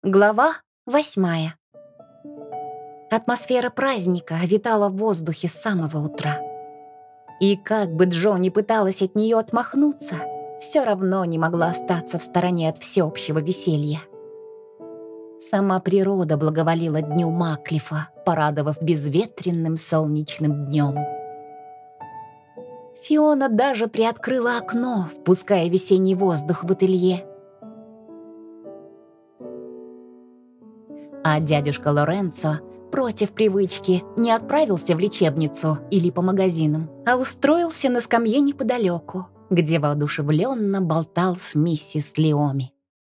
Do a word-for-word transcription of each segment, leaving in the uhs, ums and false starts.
Глава восьмая. Атмосфера праздника витала в воздухе с самого утра. И как бы Джо ни пыталась от нее отмахнуться, все равно не могла остаться в стороне от всеобщего веселья. Сама природа благоволила дню Маклифа, порадовав безветренным солнечным днем. Фиона даже приоткрыла окно, впуская весенний воздух в ателье. А дядюшка Лоренцо, против привычки, не отправился в лечебницу или по магазинам, а устроился на скамье неподалеку, где воодушевленно болтал с миссис Лиоми.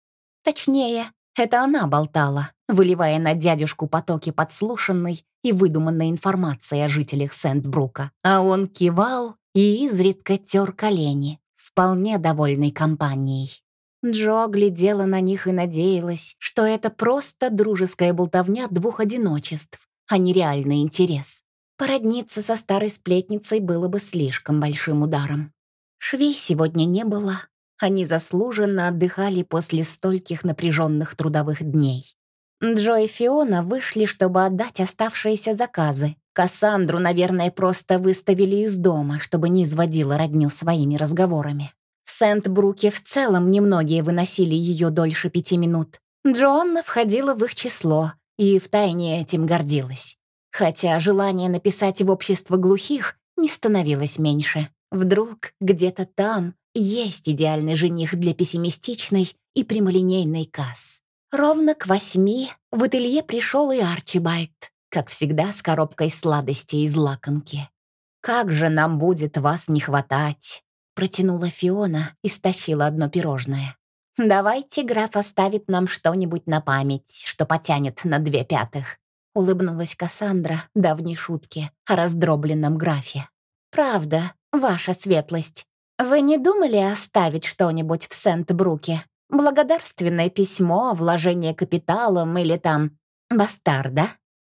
Точнее, это она болтала, выливая на дядюшку потоки подслушанной и выдуманной информации о жителях Сент-Брука, а он кивал и изредка тер колени, вполне довольный компанией. Джо глядела на них и надеялась, что это просто дружеская болтовня двух одиночеств, а не реальный интерес. Породниться со старой сплетницей было бы слишком большим ударом. Швей сегодня не было. Они заслуженно отдыхали после стольких напряженных трудовых дней. Джо и Фиона вышли, чтобы отдать оставшиеся заказы. Кассандру, наверное, просто выставили из дома, чтобы не изводила родню своими разговорами. В Сент-Бруке в целом немногие выносили ее дольше пяти минут. Джоанна входила в их число и втайне этим гордилась. Хотя желание написать в общество глухих не становилось меньше. Вдруг где-то там есть идеальный жених для пессимистичной и прямолинейной Касс. Ровно к восьми в ателье пришел и Арчибальд, как всегда с коробкой сладостей из лакомки. «Как же нам будет вас не хватать!» Протянула Фиона и стащила одно пирожное. «Давайте граф оставит нам что-нибудь на память, что потянет на две пятых», улыбнулась Кассандра давней шутке о раздробленном графе. «Правда, ваша светлость, вы не думали оставить что-нибудь в Сент-Бруке? Благодарственное письмо, вложение капиталом или там бастарда?»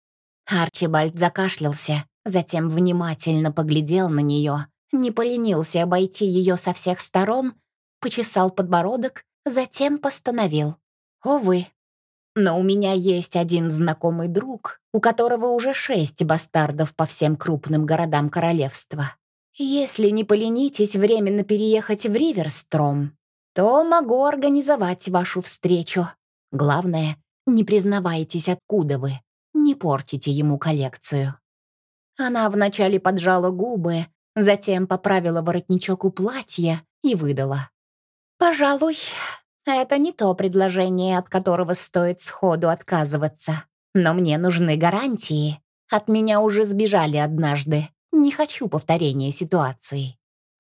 Арчибальд закашлялся, затем внимательно поглядел на нее, не поленился обойти ее со всех сторон, почесал подбородок, затем постановил. «Увы, но у меня есть один знакомый друг, у которого уже шесть бастардов по всем крупным городам королевства. Если не поленитесь временно переехать в Риверстром, то могу организовать вашу встречу. Главное, не признавайтесь, откуда вы, не портите ему коллекцию». Она вначале поджала губы, затем поправила воротничок у платья и выдала. «Пожалуй, это не то предложение, от которого стоит сходу отказываться. Но мне нужны гарантии. От меня уже сбежали однажды. Не хочу повторения ситуации».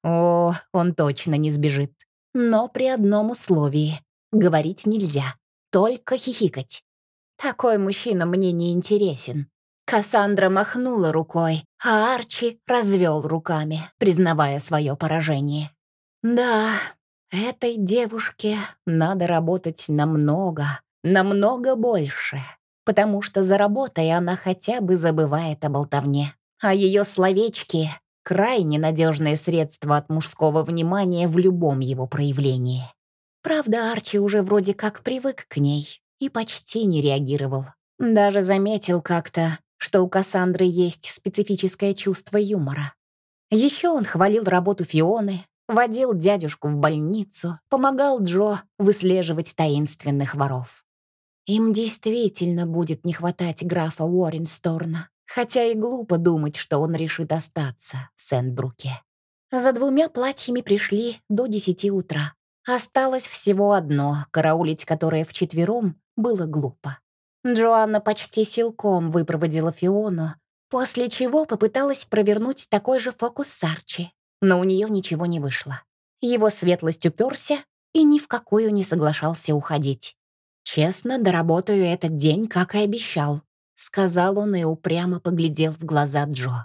О, он точно не сбежит. Но при одном условии. Говорить нельзя, только хихикать. Такой мужчина мне не интересен. Кассандра махнула рукой, а Арчи развел руками, признавая свое поражение. Да, этой девушке надо работать намного, намного больше, потому что за работой она хотя бы забывает о болтовне. А ее словечки — крайне надежное средство от мужского внимания в любом его проявлении. Правда, Арчи уже вроде как привык к ней и почти не реагировал. Даже заметил как-то, что у Кассандры есть специфическое чувство юмора. Еще он хвалил работу Фионы, водил дядюшку в больницу, помогал Джо выслеживать таинственных воров. Им действительно будет не хватать графа Уорренсторна, хотя и глупо думать, что он решит остаться в Сент-Бруке. За двумя платьями пришли до десяти утра. Осталось всего одно, караулить которое вчетвером было глупо. Джоанна почти силком выпроводила Фиону, после чего попыталась провернуть такой же фокус с Арчи, но у нее ничего не вышло. Его светлость уперся и ни в какую не соглашался уходить. «Честно, доработаю этот день, как и обещал», — сказал он и упрямо поглядел в глаза Джо.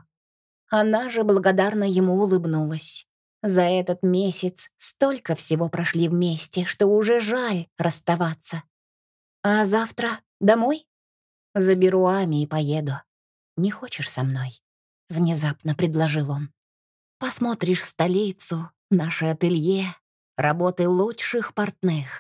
Она же благодарно ему улыбнулась. За этот месяц столько всего прошли вместе, что уже жаль расставаться. «А завтра домой? Заберу Ами и поеду. Не хочешь со мной?» — внезапно предложил он. «Посмотришь столицу, наше ателье, работы лучших портных.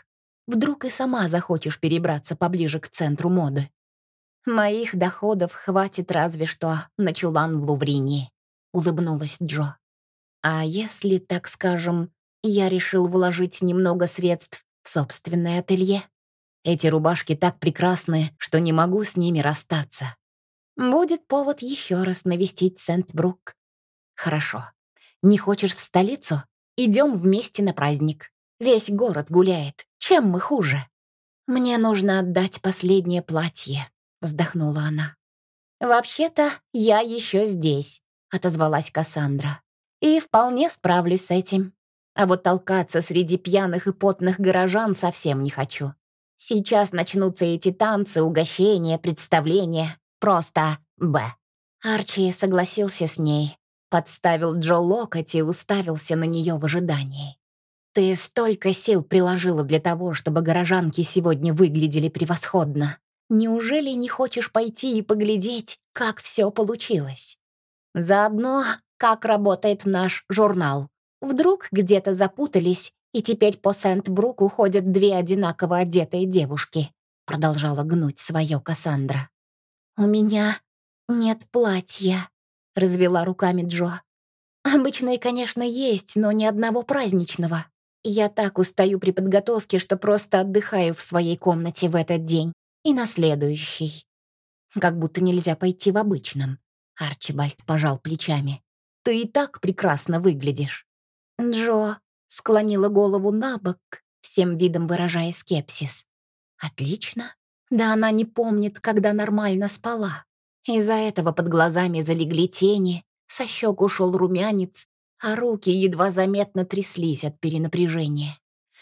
Вдруг и сама захочешь перебраться поближе к центру моды. «Моих доходов хватит разве что на чулан в Лувринии», — улыбнулась Джо. «А если, так скажем, я решил вложить немного средств в собственное ателье? Эти рубашки так прекрасны, что не могу с ними расстаться. Будет повод еще раз навестить Сент-Брук. Хорошо. Не хочешь в столицу? Идем вместе на праздник. Весь город гуляет. Чем мы хуже?» «Мне нужно отдать последнее платье», — вздохнула она. «Вообще-то я еще здесь», — отозвалась Кассандра. «И вполне справлюсь с этим. А вот толкаться среди пьяных и потных горожан совсем не хочу. Сейчас начнутся эти танцы, угощения, представления. Просто б». Арчи согласился с ней, подставил Джо локоть и уставился на нее в ожидании. «Ты столько сил приложила для того, чтобы горожанки сегодня выглядели превосходно. Неужели не хочешь пойти и поглядеть, как все получилось? Заодно, как работает наш журнал. Вдруг где-то запутались, и теперь по Сент-Бруку ходят две одинаково одетые девушки», продолжала гнуть свое Кассандра. «У меня нет платья», — развела руками Джо. «Обычные, конечно, есть, но ни одного праздничного. Я так устаю при подготовке, что просто отдыхаю в своей комнате в этот день и на следующий. Как будто нельзя пойти в обычном». Арчибальд пожал плечами. «Ты и так прекрасно выглядишь». Джо склонила голову на бок, всем видом выражая скепсис. «Отлично. Да она не помнит, когда нормально спала. Из-за этого под глазами залегли тени, со щек ушел румянец, а руки едва заметно тряслись от перенапряжения.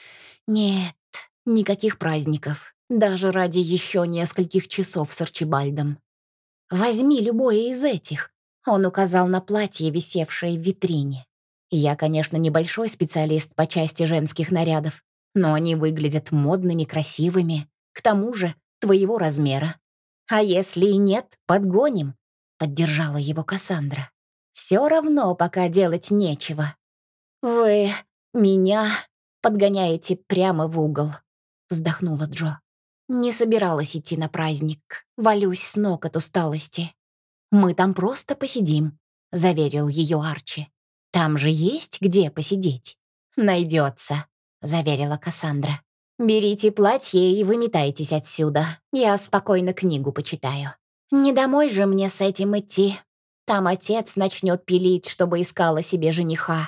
Нет, никаких праздников, даже ради еще нескольких часов с Арчибальдом. Возьми любое из этих», — он указал на платье, висевшее в витрине. «Я, конечно, небольшой специалист по части женских нарядов, но они выглядят модными, красивыми, к тому же твоего размера. А если и нет, подгоним», — поддержала его Кассандра. «Все равно пока делать нечего». «Вы меня подгоняете прямо в угол», — вздохнула Джо. «Не собиралась идти на праздник, валюсь с ног от усталости». «Мы там просто посидим», — заверил ее Арчи. «Там же есть где посидеть». «Найдется», — заверила Кассандра. «Берите платье и выметайтесь отсюда. Я спокойно книгу почитаю. Не домой же мне с этим идти. Там отец начнет пилить, чтобы искала себе жениха».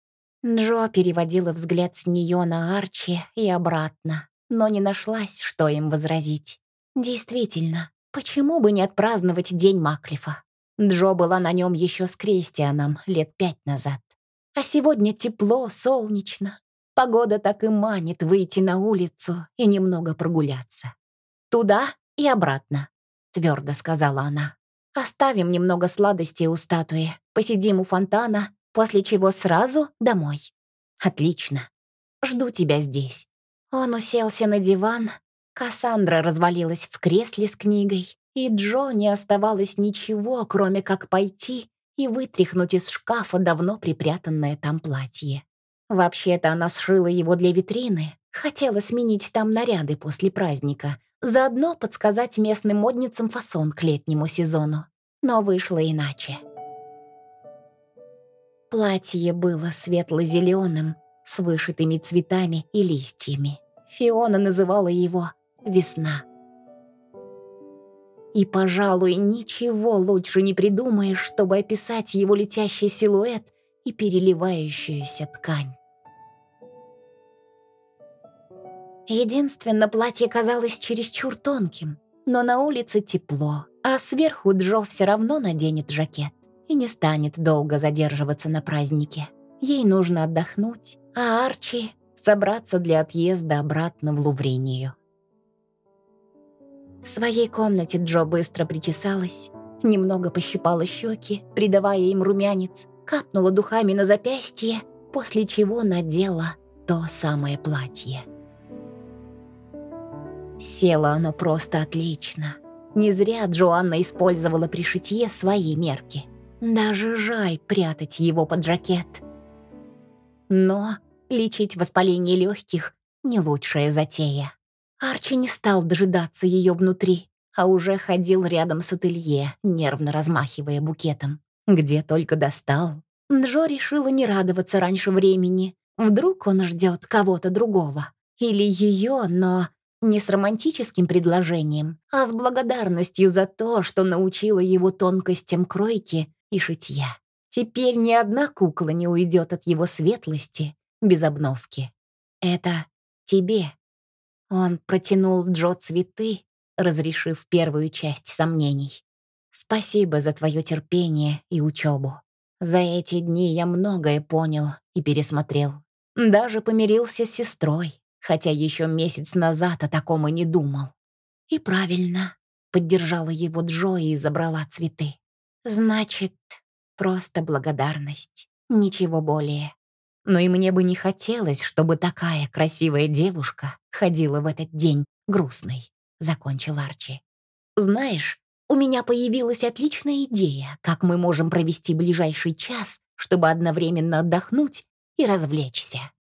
Джо переводила взгляд с нее на Арчи и обратно, но не нашлась, что им возразить. Действительно, почему бы не отпраздновать День Маклифа? Джо была на нем еще с Кристианом лет пять назад. А сегодня тепло, солнечно. Погода так и манит выйти на улицу и немного прогуляться. «Туда и обратно», — твердо сказала она. «Оставим немного сладостей у статуи, посидим у фонтана, после чего сразу домой». «Отлично. Жду тебя здесь». Он уселся на диван, Кассандра развалилась в кресле с книгой, и Джо не оставалось ничего, кроме как пойти и вытряхнуть из шкафа давно припрятанное там платье. Вообще-то она сшила его для витрины, хотела сменить там наряды после праздника, заодно подсказать местным модницам фасон к летнему сезону. Но вышло иначе. Платье было светло-зеленым, с вышитыми цветами и листьями. Фиона называла его «Весна». И, пожалуй, ничего лучше не придумаешь, чтобы описать его летящий силуэт и переливающуюся ткань. Единственно, платье казалось чересчур тонким, но на улице тепло, а сверху Джо все равно наденет жакет и не станет долго задерживаться на празднике. Ей нужно отдохнуть, а Арчи — собраться для отъезда обратно в Лувринию. В своей комнате Джо быстро причесалась, немного пощипала щеки, придавая им румянец, капнула духами на запястье, после чего надела то самое платье. Село оно просто отлично. Не зря Джоанна использовала при шитье свои мерки. Даже жаль прятать его под жакет. Но лечить воспаление легких не лучшая затея. Арчи не стал дожидаться ее внутри, а уже ходил рядом с ателье, нервно размахивая букетом. Где только достал. Джо решила не радоваться раньше времени. Вдруг он ждет кого-то другого. Или ее, но не с романтическим предложением, а с благодарностью за то, что научила его тонкостям кройки и шитья. Теперь ни одна кукла не уйдет от его светлости без обновки. «Это тебе». Он протянул Джо цветы, разрешив первую часть сомнений. «Спасибо за твое терпение и учебу. За эти дни я многое понял и пересмотрел. Даже помирился с сестрой, хотя еще месяц назад о таком и не думал». «И правильно», — поддержала его Джо и забрала цветы. «Значит, просто благодарность, ничего более». Но и мне бы не хотелось, чтобы такая красивая девушка ходила в этот день грустной, закончил Арчи. Знаешь, у меня появилась отличная идея, как мы можем провести ближайший час, чтобы одновременно отдохнуть и развлечься.